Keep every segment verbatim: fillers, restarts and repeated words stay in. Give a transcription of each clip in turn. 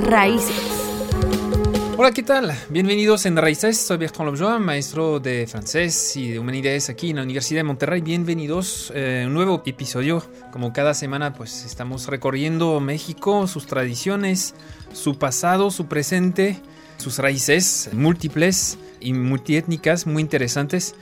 Raíces. Hola, ¿qué tal? Bienvenidos en Raíces. Soy Bertrand Lobjoin, maestro de francés y de humanidades aquí en la Universidad de Monterrey. Bienvenidos a eh, un nuevo episodio. Como cada semana, pues estamos recorriendo México, sus tradiciones, su pasado, su presente, sus raíces múltiples y multiétnicas muy interesantes.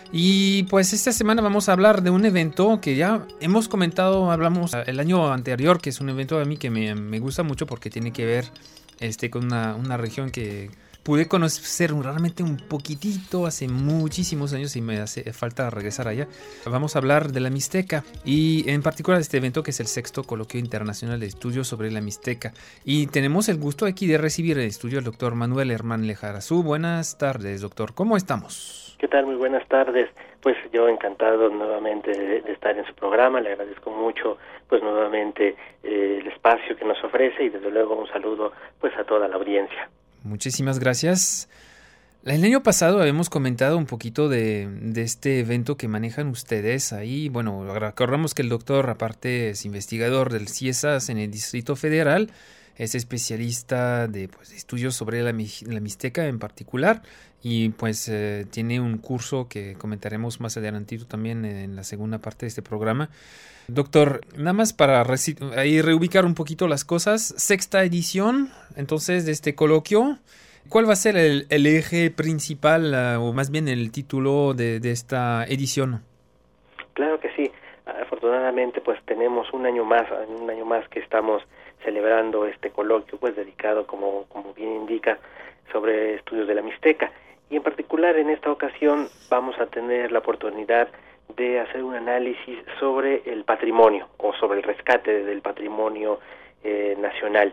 Y pues esta semana vamos a hablar de un evento que ya hemos comentado, hablamos el año anterior, que es un evento a mí que me, me gusta mucho porque tiene que ver este, con una, una región que pude conocer realmente un poquitito hace muchísimos años y me hace falta regresar allá. Vamos a hablar de la Mixteca y en particular de este evento que es el sexto Coloquio Internacional de Estudios sobre la Mixteca. Y tenemos el gusto aquí de recibir en el estudio al doctor Manuel Herman Lejarazú. Buenas tardes, doctor. ¿Cómo estamos? ¿Qué tal? Muy buenas tardes. Pues yo encantado nuevamente de, de estar en su programa. Le agradezco mucho pues nuevamente eh, el espacio que nos ofrece y desde luego un saludo pues a toda la audiencia. Muchísimas gracias. El año pasado habíamos comentado un poquito de, de este evento que manejan ustedes ahí. Bueno, recordamos que el doctor aparte es investigador del CIESAS en el Distrito Federal. Es especialista de, pues, de estudios sobre la, la Mixteca en particular y pues eh, tiene un curso que comentaremos más adelantito también en la segunda parte de este programa. Doctor, nada más para reci- ahí reubicar un poquito las cosas, sexta edición entonces de este coloquio. ¿Cuál va a ser el, el eje principal uh, o más bien el título de, de esta edición? Claro que sí. Afortunadamente pues tenemos un año más, un año más que estamos celebrando este coloquio pues dedicado, como, como bien indica, sobre estudios de la Mixteca. Y en particular en esta ocasión vamos a tener la oportunidad de hacer un análisis sobre el patrimonio o sobre el rescate del patrimonio eh, nacional.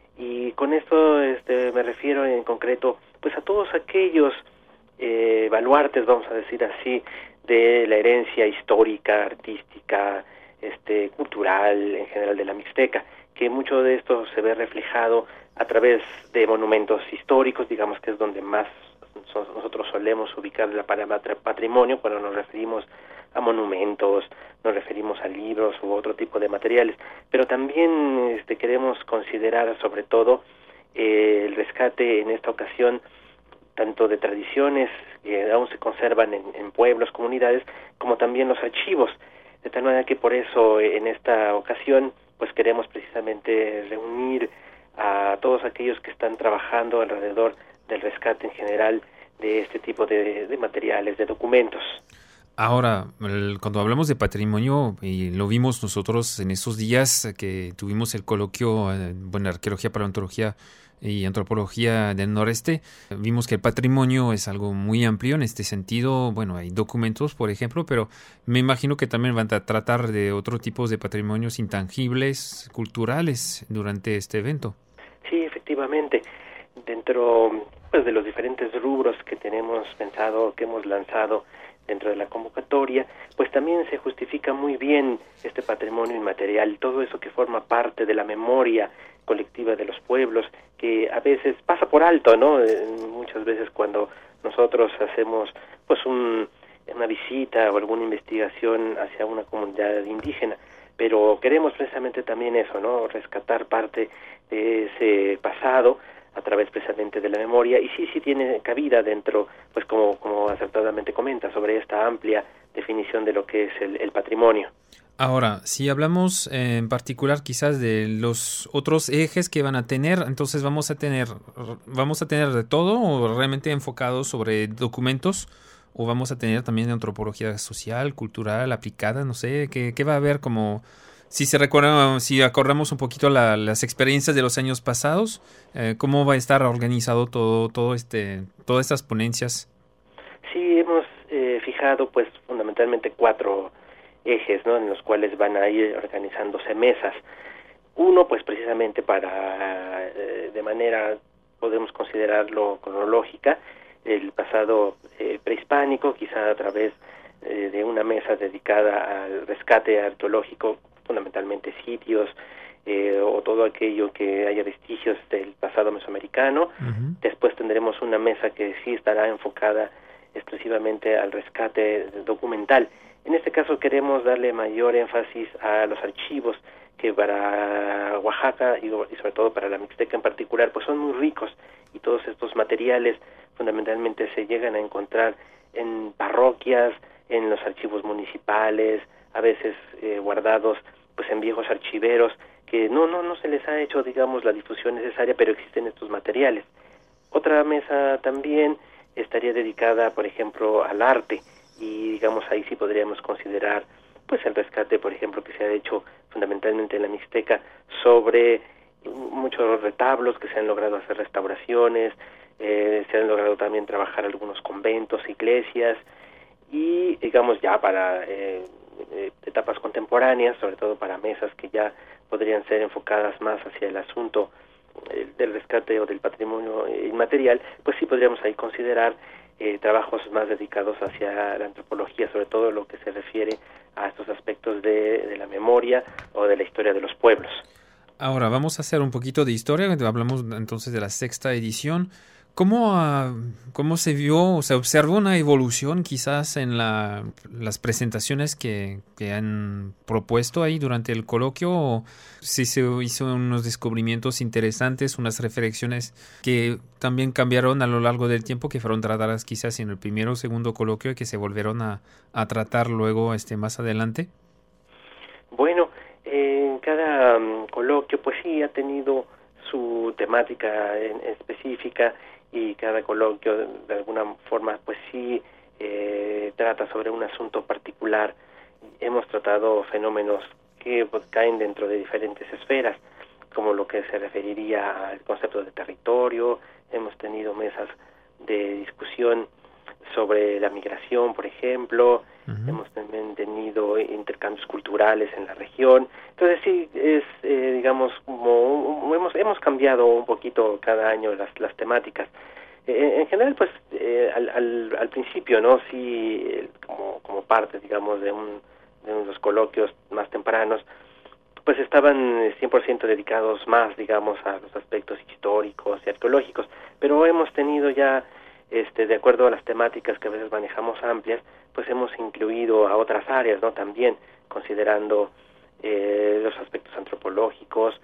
Y con esto este, me refiero en concreto pues a todos aquellos eh, baluartes, vamos a decir así, de la herencia histórica, artística, este, cultural, en general de la Mixteca, que mucho de esto se ve reflejado a través de monumentos históricos, digamos que es donde más nosotros solemos ubicar la palabra patrimonio cuando nos referimos a monumentos, nos referimos a libros u otro tipo de materiales, pero también este, queremos considerar sobre todo eh, el rescate en esta ocasión tanto de tradiciones que aún se conservan en, en pueblos, comunidades, como también los archivos, de tal manera que por eso en esta ocasión pues queremos precisamente reunir a todos aquellos que están trabajando alrededor del rescate en general de este tipo de, de materiales, de documentos. Ahora, el, cuando hablamos de patrimonio, y lo vimos nosotros en esos días que tuvimos el coloquio, eh, bueno, arqueología, paleontología y antropología del noreste, vimos que el patrimonio es algo muy amplio en este sentido. Bueno, hay documentos, por ejemplo, pero me imagino que también van a tratar de otros tipos de patrimonios intangibles, culturales, durante este evento. Sí, efectivamente. Dentro pues, de los diferentes rubros que tenemos pensado, que hemos lanzado dentro de la convocatoria, pues también se justifica muy bien este patrimonio inmaterial, todo eso que forma parte de la memoria colectiva de los pueblos, que a veces pasa por alto, ¿no? Eh, muchas veces cuando nosotros hacemos pues un, una visita o alguna investigación hacia una comunidad indígena, pero queremos precisamente también eso, ¿no? Rescatar parte de ese pasado a través precisamente de la memoria, y sí, sí tiene cabida dentro, pues como, como acertadamente comenta, sobre esta amplia definición de lo que es el, el patrimonio. Ahora, si hablamos eh, en particular quizás de los otros ejes que van a tener, entonces vamos a tener, vamos a tener de todo o realmente enfocados sobre documentos, o vamos a tener también antropología social, cultural, aplicada, no sé, ¿qué, qué va a haber como... Si se recuerda, si acordamos un poquito la, las experiencias de los años pasados, eh, ¿cómo va a estar organizado todo, todo este, todas estas ponencias? Sí, hemos eh, fijado, pues, fundamentalmente cuatro ejes, ¿no? En los cuales van a ir organizándose mesas. Uno, pues, precisamente para, eh, de manera, podemos considerarlo cronológica, el pasado eh, prehispánico, quizá a través eh, de una mesa dedicada al rescate arqueológico, fundamentalmente sitios eh, o todo aquello que haya vestigios del pasado mesoamericano. Uh-huh. Después tendremos una mesa que sí estará enfocada exclusivamente al rescate documental. En este caso queremos darle mayor énfasis a los archivos que para Oaxaca Oaxaca y, y sobre todo para la Mixteca en particular, pues son muy ricos, y todos estos materiales fundamentalmente se llegan a encontrar en parroquias, en los archivos municipales, a veces eh, guardados pues en viejos archiveros, que no, no, no se les ha hecho, digamos, la difusión necesaria, pero existen estos materiales. Otra mesa también estaría dedicada, por ejemplo, al arte, y digamos ahí sí podríamos considerar pues el rescate, por ejemplo, que se ha hecho fundamentalmente en la Mixteca sobre muchos retablos que se han logrado hacer restauraciones, eh, se han logrado también trabajar algunos conventos, iglesias, y digamos ya para eh, eh, etapas contemporáneas, sobre todo para mesas que ya podrían ser enfocadas más hacia el asunto eh, del rescate o del patrimonio inmaterial, pues sí podríamos ahí considerar eh, trabajos más dedicados hacia la antropología, sobre todo lo que se refiere a estos aspectos de, de la memoria o de la historia de los pueblos. Ahora vamos a hacer un poquito de historia. Hablamos entonces de la sexta edición. ¿Cómo, uh, cómo se vio, o se observó una evolución quizás en la, las presentaciones que, que han propuesto ahí durante el coloquio? ¿O si se hizo unos descubrimientos interesantes, unas reflexiones que también cambiaron a lo largo del tiempo, que fueron tratadas quizás en el primero o segundo coloquio y que se volvieron a, a tratar luego este más adelante? Bueno, en cada um, coloquio pues sí ha tenido su temática en, específica, y cada coloquio de, de alguna forma pues sí eh, trata sobre un asunto particular. Hemos tratado fenómenos que pues, caen dentro de diferentes esferas, como lo que se referiría al concepto de territorio. Hemos tenido mesas de discusión sobre la migración, por ejemplo. Uh-huh. Hemos también tenido intercambios culturales en la región. Entonces sí, es, eh, digamos, como hemos hemos cambiado un poquito cada año las, las temáticas. Eh, en general, pues, eh, al, al, al principio, ¿no? Sí, eh, como, como parte, digamos, de, un, de unos coloquios más tempranos, pues estaban cien por ciento dedicados más, digamos, a los aspectos históricos y arqueológicos. Pero hemos tenido ya, este, de acuerdo a las temáticas que a veces manejamos amplias, pues hemos incluido a otras áreas, ¿no? También considerando eh, los aspectos antropológicos,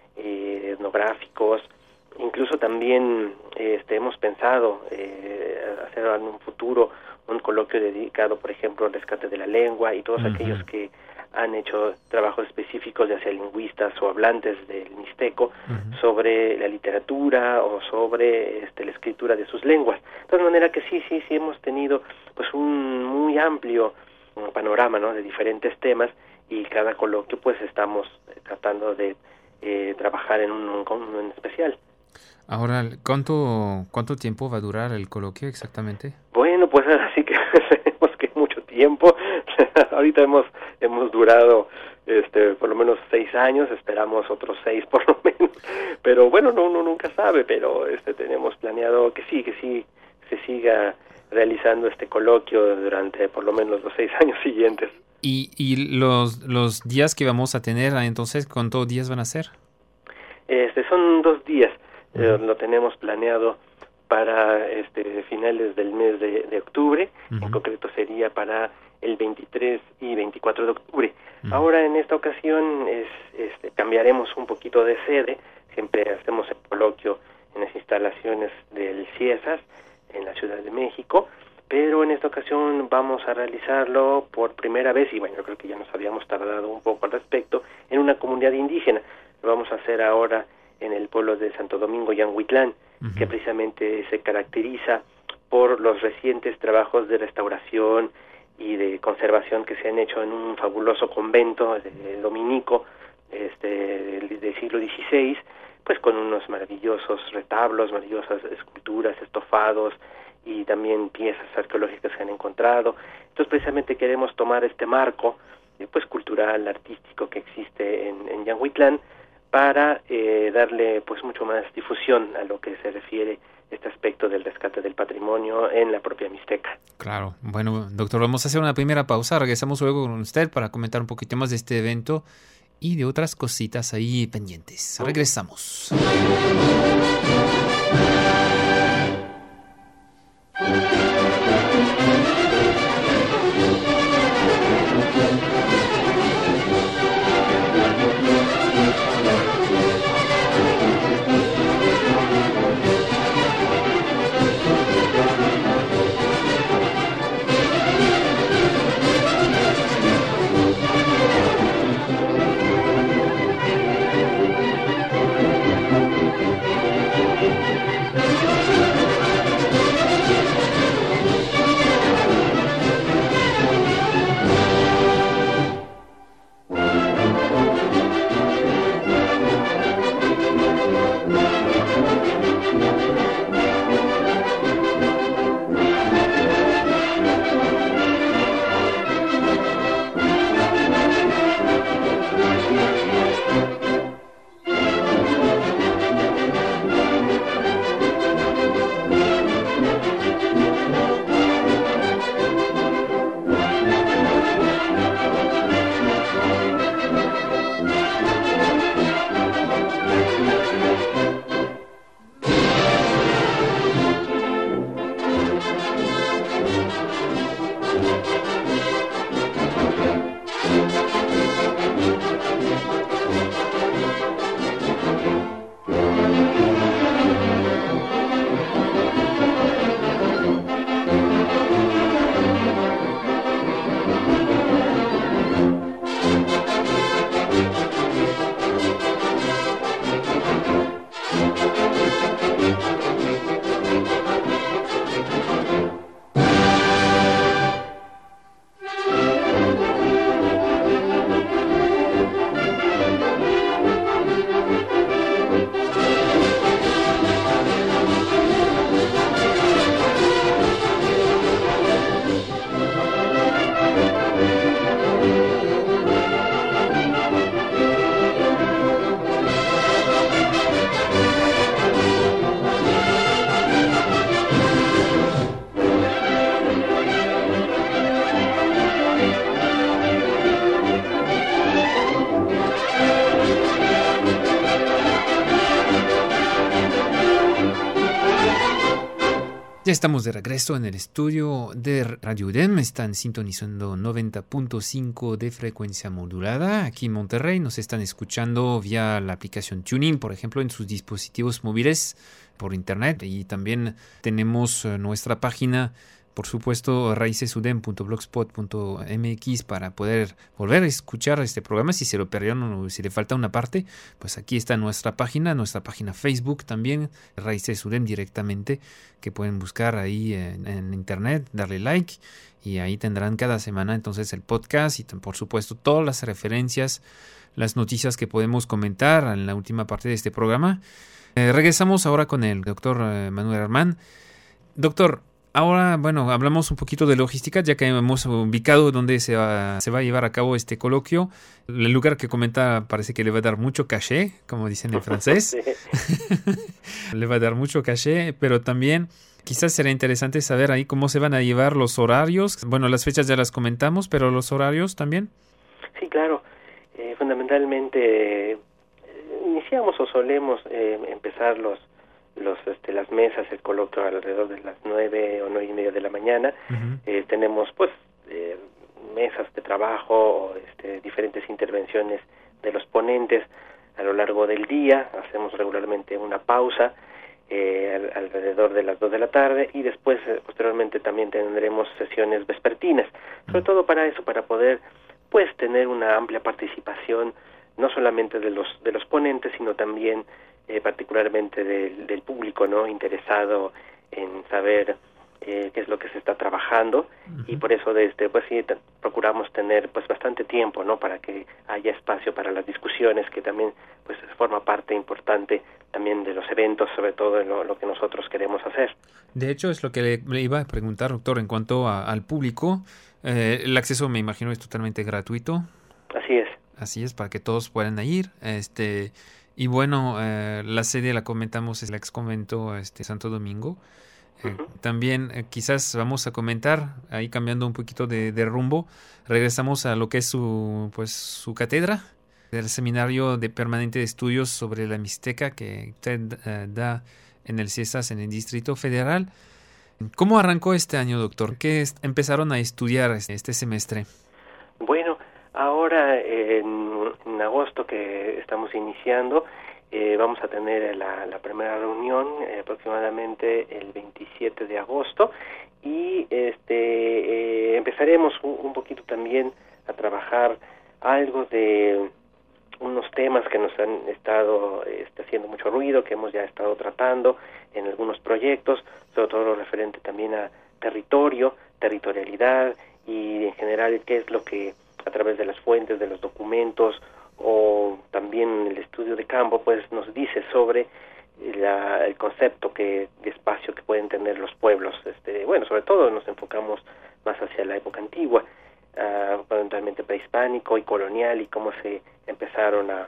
eh, etnográficos. Incluso también este, hemos pensado eh, hacer en un futuro un coloquio dedicado, por ejemplo, al rescate de la lengua, y todos uh-huh. aquellos que han hecho trabajos específicos, ya sea lingüistas o hablantes del mixteco, uh-huh. sobre la literatura o sobre este, la escritura de sus lenguas. De todas maneras que sí, sí, sí hemos tenido pues un muy amplio un panorama, ¿no? De diferentes temas, y cada coloquio pues estamos tratando de eh, trabajar en un, un, un especial. Ahora, ¿cuánto cuánto tiempo va a durar el coloquio exactamente? Bueno, pues así que sabemos que mucho tiempo. Ahorita hemos hemos durado este por lo menos seis años, esperamos otros seis por lo menos. Pero bueno, no uno nunca sabe, pero este tenemos planeado que sí, que sí se siga realizando este coloquio durante por lo menos los seis años siguientes. ¿Y, y los los días que vamos a tener entonces, cuántos días van a ser? Este son dos días. Uh-huh. Lo tenemos planeado para este finales del mes de, de octubre. Uh-huh. En concreto sería para el veintitrés y veinticuatro de octubre. Uh-huh. Ahora en esta ocasión es, este, cambiaremos un poquito de sede. Siempre hacemos el coloquio en las instalaciones del CIESAS en la Ciudad de México, pero en esta ocasión vamos a realizarlo por primera vez, y bueno, yo creo que ya nos habíamos tardado un poco al respecto, en una comunidad indígena. Lo vamos a hacer ahora en el pueblo de Santo Domingo, Yanguitlán, uh-huh. que precisamente se caracteriza por los recientes trabajos de restauración y de conservación que se han hecho en un fabuloso convento de dominico este, del, del siglo dieciséis, pues con unos maravillosos retablos, maravillosas esculturas, estofados y también piezas arqueológicas que han encontrado. Entonces precisamente queremos tomar este marco eh, pues cultural, artístico que existe en, en Yanguitlán, para eh, darle pues mucho más difusión a lo que se refiere este aspecto del rescate del patrimonio en la propia Mixteca. Claro. Bueno, doctor, vamos a hacer una primera pausa. Regresamos luego con usted para comentar un poquito más de este evento y de otras cositas ahí pendientes. Regresamos. Ya estamos de regreso en el estudio de Radio U D E M. Están sintonizando noventa punto cinco de frecuencia modulada. Aquí en Monterrey nos están escuchando vía la aplicación TuneIn, por ejemplo, en sus dispositivos móviles por internet. Y también tenemos nuestra página, por supuesto, raíces u d e m punto blogspot punto m x, para poder volver a escuchar este programa. Si se lo perdieron o si le falta una parte, pues aquí está nuestra página, nuestra página Facebook también, Raíces U D E M directamente, que pueden buscar ahí en, en internet, darle like, y ahí tendrán cada semana entonces el podcast y por supuesto todas las referencias, las noticias que podemos comentar en la última parte de este programa. Eh, regresamos ahora con el doctor eh, Manuel Armán. Doctor, ahora, bueno, hablamos un poquito de logística, ya que hemos ubicado dónde se va, se va a llevar a cabo este coloquio. El lugar que comenta parece que le va a dar mucho caché, como dicen en francés. Le va a dar mucho caché, pero también quizás será interesante saber ahí cómo se van a llevar los horarios. Bueno, las fechas ya las comentamos, pero los horarios también. Sí, claro. Eh, fundamentalmente, eh, iniciamos o solemos eh, empezar los los este, las mesas, el coloquio alrededor de las nueve o nueve y media de la mañana. Uh-huh. Eh, tenemos pues eh, mesas de trabajo, este, diferentes intervenciones de los ponentes a lo largo del día. Hacemos regularmente una pausa eh, al, alrededor de las dos de la tarde y después eh, posteriormente también tendremos sesiones vespertinas, sobre uh-huh. todo para eso, para poder pues tener una amplia participación no solamente de los de los ponentes, sino también Eh, particularmente del, del público, ¿no?, interesado en saber eh, qué es lo que se está trabajando. Uh-huh. Y por eso desde pues sí t- procuramos tener pues bastante tiempo, ¿no?, para que haya espacio para las discusiones, que también pues forma parte importante también de los eventos, sobre todo en lo, lo que nosotros queremos hacer. De hecho, es lo que le, le iba a preguntar, doctor, en cuanto a, al público. Eh, el acceso, me imagino, es totalmente gratuito. Así es. Así es, para que todos puedan ir. Este Y bueno, eh, la sede la comentamos, es el ex convento este, Santo Domingo. Eh, uh-huh. También eh, quizás vamos a comentar, ahí cambiando un poquito de, de rumbo, regresamos a lo que es su, pues, su cátedra, del Seminario de Permanente de Estudios sobre la Mixteca que usted eh, da en el CIESAS, en el Distrito Federal. ¿Cómo arrancó este año, doctor? ¿Qué es, empezaron a estudiar este, este semestre? Bueno, ahora en, en agosto que estamos iniciando, eh, vamos a tener la, la primera reunión eh, aproximadamente el veintisiete de agosto y este eh, empezaremos un, un poquito también a trabajar algo de unos temas que nos han estado este, haciendo mucho ruido, que hemos ya estado tratando en algunos proyectos, sobre todo lo referente también a territorio, territorialidad y en general qué es lo que a través de las fuentes, de los documentos o también el estudio de campo, pues nos dice sobre la, el concepto que, de espacio que pueden tener los pueblos. Este, bueno, sobre todo nos enfocamos más hacia la época antigua, uh, fundamentalmente prehispánico y colonial, y cómo se empezaron a,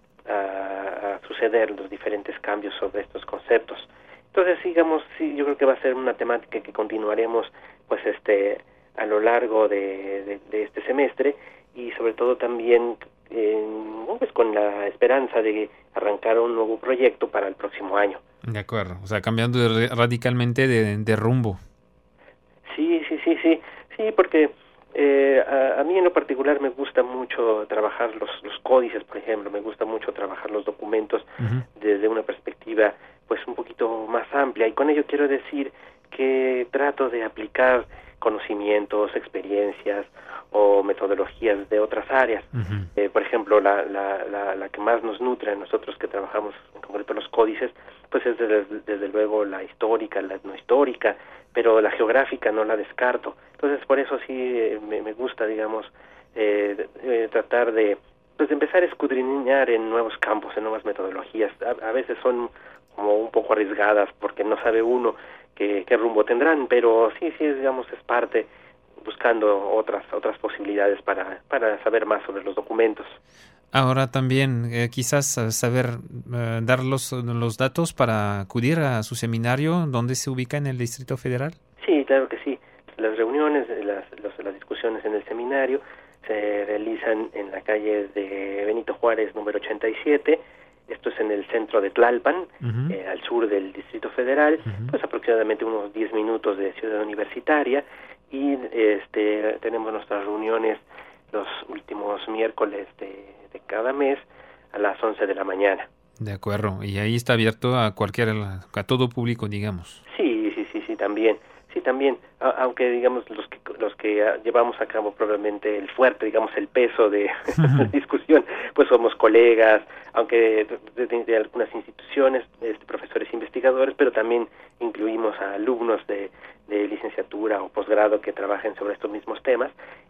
a, a suceder los diferentes cambios sobre estos conceptos. Entonces, digamos, sí, yo creo que va a ser una temática que continuaremos, pues, este, a lo largo de, de, de este semestre y sobre todo también eh, pues con la esperanza de arrancar un nuevo proyecto para el próximo año. De acuerdo, o sea, cambiando de, radicalmente de, de rumbo. Sí, sí, sí, sí, sí, porque eh, a, a mí en lo particular me gusta mucho trabajar los, los códices, por ejemplo, me gusta mucho trabajar los documentos uh-huh. desde una perspectiva pues un poquito más amplia, y con ello quiero decir que trato de aplicar conocimientos, experiencias o metodologías de otras áreas. Uh-huh. Eh, por ejemplo, la, la, la, la que más nos nutre a nosotros que trabajamos en concreto los códices, pues es desde, desde luego la histórica, la no histórica, pero la geográfica no la descarto. Entonces, por eso sí eh, me, me gusta, digamos, eh, eh, tratar de, pues, de empezar a escudriñar en nuevos campos, en nuevas metodologías. A, a veces son como un poco arriesgadas porque no sabe uno qué, qué rumbo tendrán, pero sí, sí, digamos, es parte buscando otras otras posibilidades para, para saber más sobre los documentos. Ahora también eh, quizás saber eh, dar los, los datos para acudir a su seminario, ¿dónde se ubica en el Distrito Federal? Sí, claro que sí. Las reuniones, las, los, las discusiones en el seminario se realizan en la calle de Benito Juárez número ochenta y siete. Esto esto es en el centro de Tlalpan, Uh-huh. eh, al sur del Distrito Federal, Uh-huh. pues aproximadamente unos diez minutos de Ciudad Universitaria, y este tenemos nuestras reuniones los últimos miércoles de, de cada mes a las once de la mañana. De acuerdo, y ahí está abierto a cualquier, a todo público, digamos. Sí, sí, sí, sí, también. Sí, también, a, aunque digamos los que los que uh, llevamos a cabo probablemente el fuerte, digamos el peso de la discusión, pues somos colegas, aunque de, de, de algunas instituciones, este, profesores investigadores, pero también incluimos a alumnos de, de licenciatura o posgrado que trabajen sobre estos mismos temas,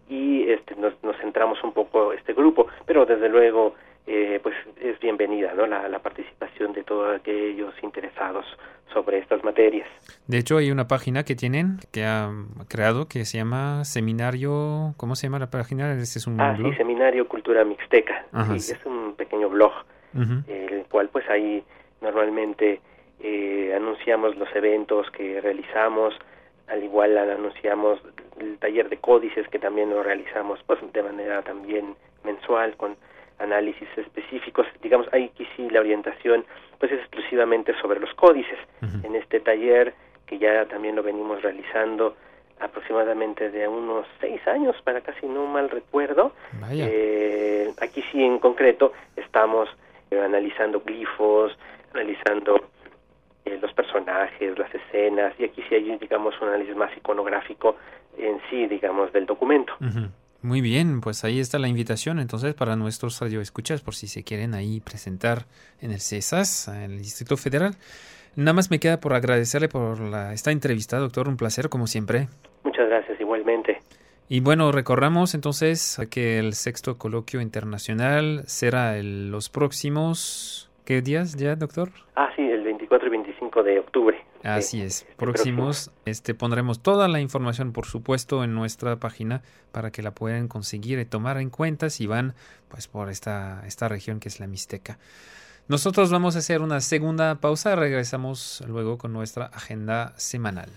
y este nos, nos centramos un poco este grupo, pero desde luego eh, pues es bienvenida, ¿no? La, la participación de todos aquellos interesados sobre estas materias. De hecho, hay una página que tienen, que ha creado, que se llama Seminario... ¿Cómo se llama la página? Ese es un ah, blog. sí, Seminario Cultura Mixteca. Ajá, sí, sí. Es un pequeño blog, Uh-huh. el cual pues ahí normalmente eh, anunciamos los eventos que realizamos, al igual anunciamos el taller de códices que también lo realizamos pues de manera también mensual con análisis específicos. Digamos, ahí aquí sí la orientación pues es exclusivamente sobre los códices. Uh-huh. En este taller, que ya también lo venimos realizando aproximadamente de unos seis años, para casi no mal recuerdo, Vaya. eh, aquí sí en concreto estamos eh, analizando glifos, analizando eh, los personajes, las escenas, y aquí sí hay, digamos, un análisis más iconográfico en sí, digamos, del documento. Uh-huh. Muy bien, pues ahí está la invitación entonces para nuestros radioescuchas por si se quieren ahí presentar en el CESAS, en el Distrito Federal. Nada más me queda por agradecerle por la, esta entrevista, doctor, un placer como siempre. Muchas gracias, igualmente. Y bueno, recordamos entonces que el sexto coloquio internacional será el, los próximos, ¿qué días ya, doctor? Ah, sí, el veinticuatro y veinticinco de octubre. Así Sí, es, este próximos, próximo. este pondremos toda la información, por supuesto, en nuestra página para que la puedan conseguir y tomar en cuenta si van pues por esta, esta región que es la Mixteca. Nosotros vamos a hacer una segunda pausa, regresamos luego con nuestra agenda semanal.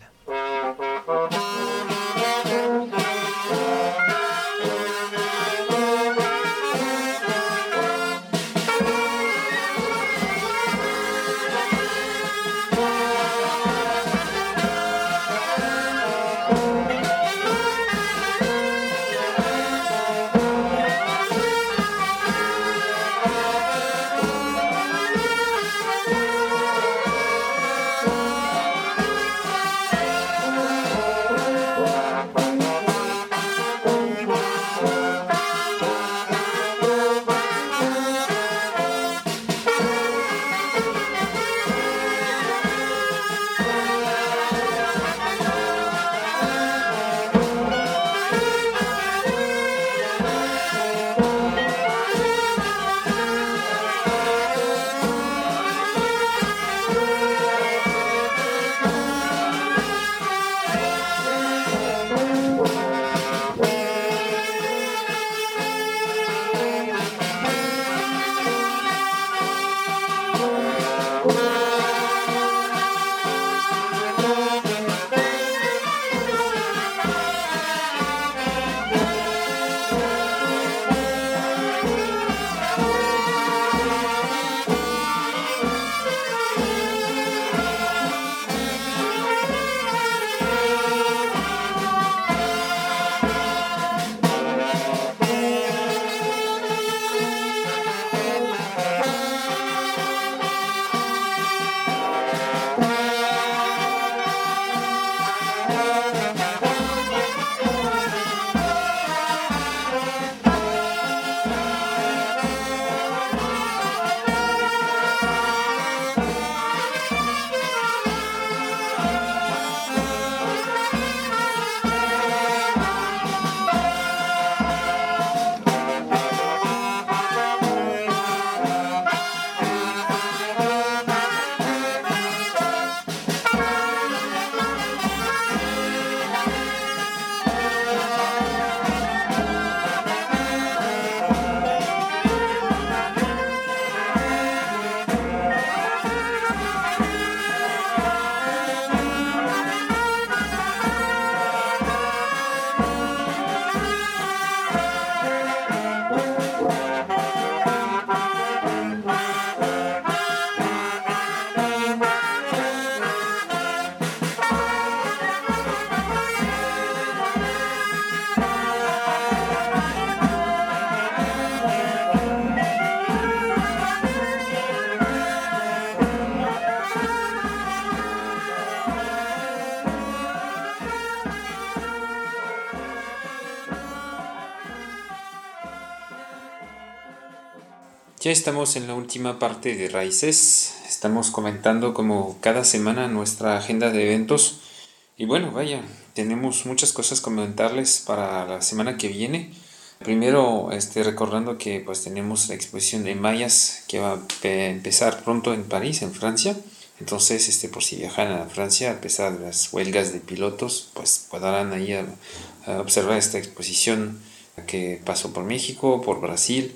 Ya estamos en la última parte de Raíces. Estamos comentando como cada semana nuestra agenda de eventos. Y bueno, vaya, tenemos muchas cosas que comentarles para la semana que viene. Primero, este, recordando que pues tenemos la exposición de mayas que va a empezar pronto en París, en Francia. Entonces, este, por si viajan a Francia, a pesar de las huelgas de pilotos, pues podrán ahí a, a observar esta exposición que pasó por México, por Brasil.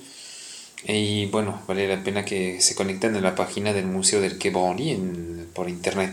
Y bueno, vale la pena que se conecten a la página del Museo del Quai Branly en, por internet.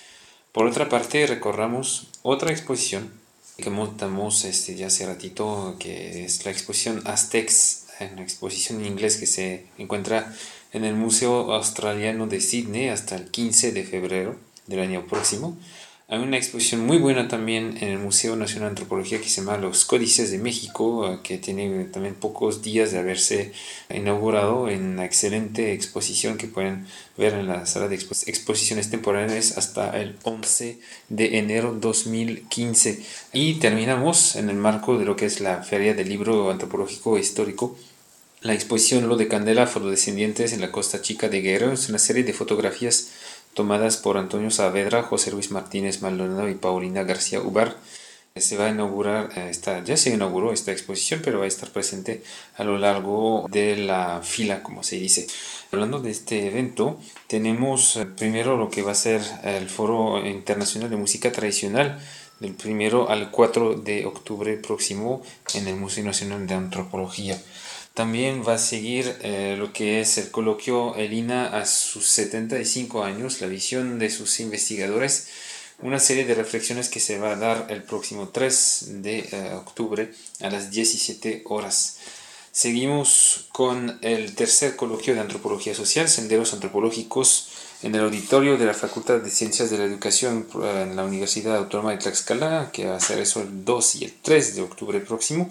Por otra parte, recorramos otra exposición que montamos este, ya hace ratito, que es la exposición Aztecs, una exposición en inglés que se encuentra en el Museo Australiano de Sydney hasta el quince de febrero del año próximo. Hay una exposición muy buena también en el Museo Nacional de Antropología que se llama Los Códices de México, que tiene también pocos días de haberse inaugurado, en una excelente exposición que pueden ver en la sala de expo- exposiciones temporales hasta el once de enero de dos mil quince. Y terminamos en el marco de lo que es la Feria del Libro Antropológico Histórico. La exposición Lo de Candela, Afrodescendientes en la Costa Chica de Guerrero es una serie de fotografías tomadas por Antonio Saavedra, José Luis Martínez Maldonado y Paulina García Ubar. Se va a inaugurar, esta, ya se inauguró esta exposición, pero va a estar presente a lo largo de la fila, como se dice. Hablando de este evento, tenemos primero lo que va a ser el Foro Internacional de Música Tradicional, del primero al cuatro de octubre próximo en el Museo Nacional de Antropología. También va a seguir eh, lo que es el coloquio Elina a sus setenta y cinco años, la visión de sus investigadores, una serie de reflexiones que se va a dar el próximo tres de eh, octubre a las diecisiete horas. Seguimos con el tercer coloquio de Antropología Social, Senderos Antropológicos, en el auditorio de la Facultad de Ciencias de la Educación en la Universidad Autónoma de Tlaxcala, que va a ser eso el dos y el tres de octubre próximo.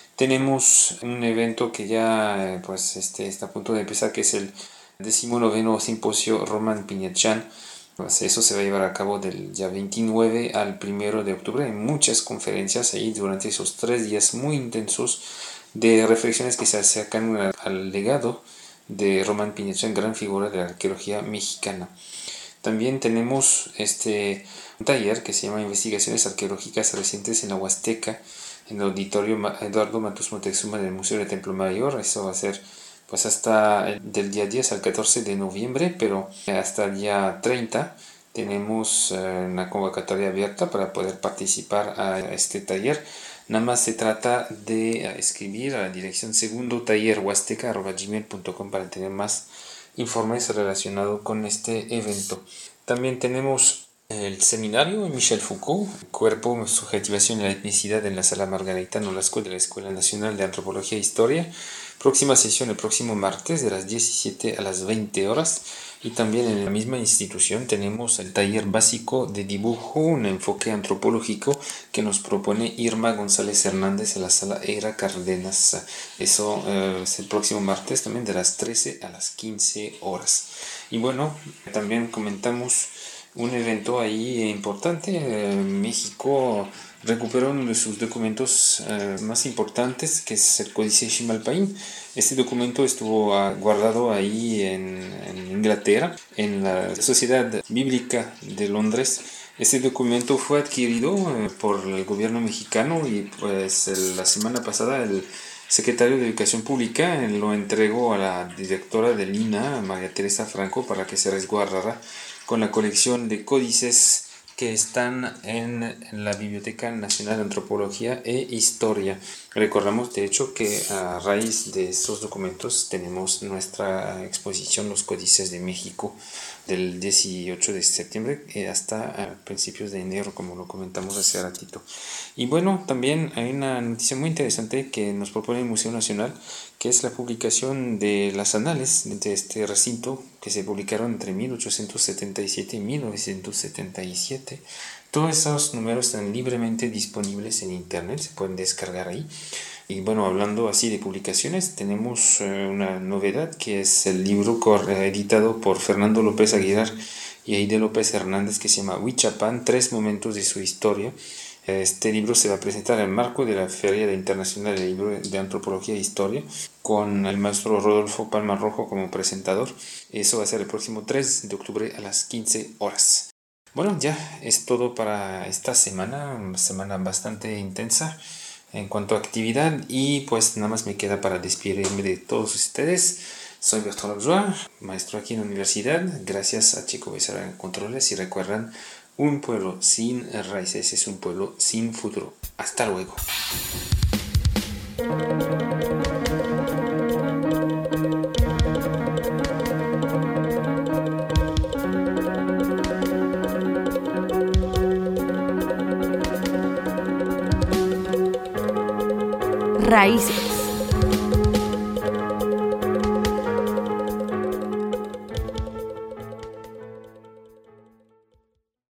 Tenemos un evento que ya pues, este, está a punto de empezar, que es el decimonoveno Simposio Román Piñachán. Pues eso se va a llevar a cabo del día veintinueve al primero de octubre. Hay muchas conferencias ahí durante esos tres días muy intensos de reflexiones que se acercan al, al legado de Román Piñachán, gran figura de la arqueología mexicana. También tenemos este un taller que se llama Investigaciones Arqueológicas Recientes en la Huasteca, en el auditorio Eduardo Matus Moctezuma del Museo del Templo Mayor. Eso va a ser pues hasta el, del día diez al catorce de noviembre, pero hasta el día treinta tenemos eh, una convocatoria abierta para poder participar a este taller. Nada más se trata de escribir a la dirección segundo taller huasteca arroba gmail punto com para tener más informes relacionados con este evento. También tenemos el seminario Michel Foucault, Cuerpo, Subjetivación y la Etnicidad, en la Sala Margarita Nolasco de la Escuela Nacional de Antropología e Historia. Próxima sesión el próximo martes de las diecisiete a las veinte horas. Y también en la misma institución tenemos el taller básico de dibujo, un enfoque antropológico que nos propone Irma González Hernández en la Sala Eira Cárdenas. Eso eh, es el próximo martes también de las trece a las quince horas. Y bueno, también comentamos un evento ahí importante. Eh, México recuperó uno de sus documentos eh, más importantes, que es el Códice Ximalpaín. Este documento estuvo uh, guardado ahí en, en Inglaterra, en la Sociedad Bíblica de Londres. Este documento fue adquirido eh, por el gobierno mexicano y pues el, la semana pasada el secretario de Educación Pública eh, lo entregó a la directora del I N A, María Teresa Franco, para que se resguardara con la colección de códices que están en, en la Biblioteca Nacional de Antropología e Historia. Recordamos, de hecho, que a raíz de estos documentos tenemos nuestra exposición Los Códices de México del dieciocho de septiembre hasta principios de enero, como lo comentamos hace ratito. Y bueno, también hay una noticia muy interesante que nos propone el Museo Nacional, que es la publicación de las anales de este recinto, que se publicaron entre mil ochocientos setenta y siete y mil novecientos setenta y siete. Todos esos números están libremente disponibles en internet, se pueden descargar ahí. Y bueno, hablando así de publicaciones, tenemos eh, una novedad, que es el libro editado por Fernando López Aguilar y Aide López Hernández, que se llama Huichapan, tres momentos de su historia. Este libro se va a presentar en el marco de la Feria Internacional del Libro de Antropología e Historia, con el maestro Rodolfo Palma Rojo como presentador. Eso va a ser el próximo tres de octubre a las quince horas. Bueno, ya es todo para esta semana, una semana bastante intensa en cuanto a actividad, y pues nada más me queda para despedirme de todos ustedes. Soy Bertrand Lajoie, maestro aquí en la universidad. Gracias a Chico Becerra en Controles, y recuerdan, un pueblo sin raíces es un pueblo sin futuro. Hasta luego. Raíces.